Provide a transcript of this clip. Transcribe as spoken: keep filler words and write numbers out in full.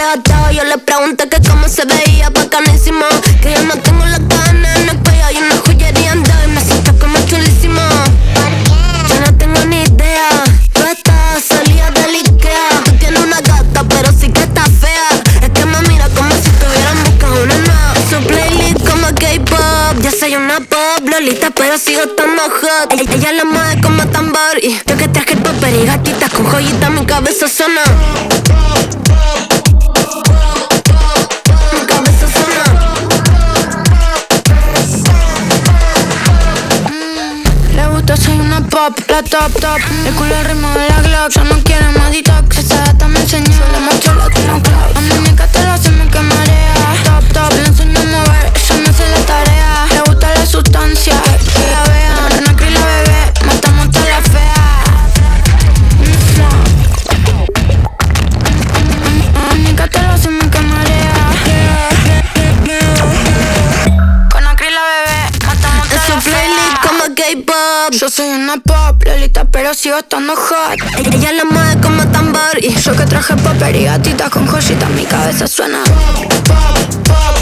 arrebatado. Yo le pregunté que cómo se veía bacanísimo, que yo no tengo la gana en el cuello y una joyería en y me siento como chulísimo. Yo no tengo ni idea, tú estás salida del Ikea. Tú tienes una gata pero sí que está fea. Es que me mira como si estuvieran buscando una nueva. Su playlist como K-pop, yo soy una pop lolita pero sigo estando hot. Ella, ella la mueve como tambor y yo que traje el popper y gatitas con joyitas mi cabeza suena. Mi cabeza suena. mm, Le gusta, soy una pop, la top top. El culo al ritmo de la Glock, yo no quiero más detox. Esa gata me enseñó, le mostró lo que no creo. A mí me encanta lo hace me que marea. Top top, le enseño a mover, ella me hace la tarea. Le gusta la sustancia, que la vean. Rena Cris la bebé, matamos toda la fea. A mí me encanta lo hace me que marea. Con la Cris la bebé, matamos toda la fea. En su playlist como K-pop, yo soy una pop lolita pero sigo estando hot. Ella la mueve como tambor y yo que traje popper y gatitas con joyitas mi cabeza suena. Pop, pop, pop.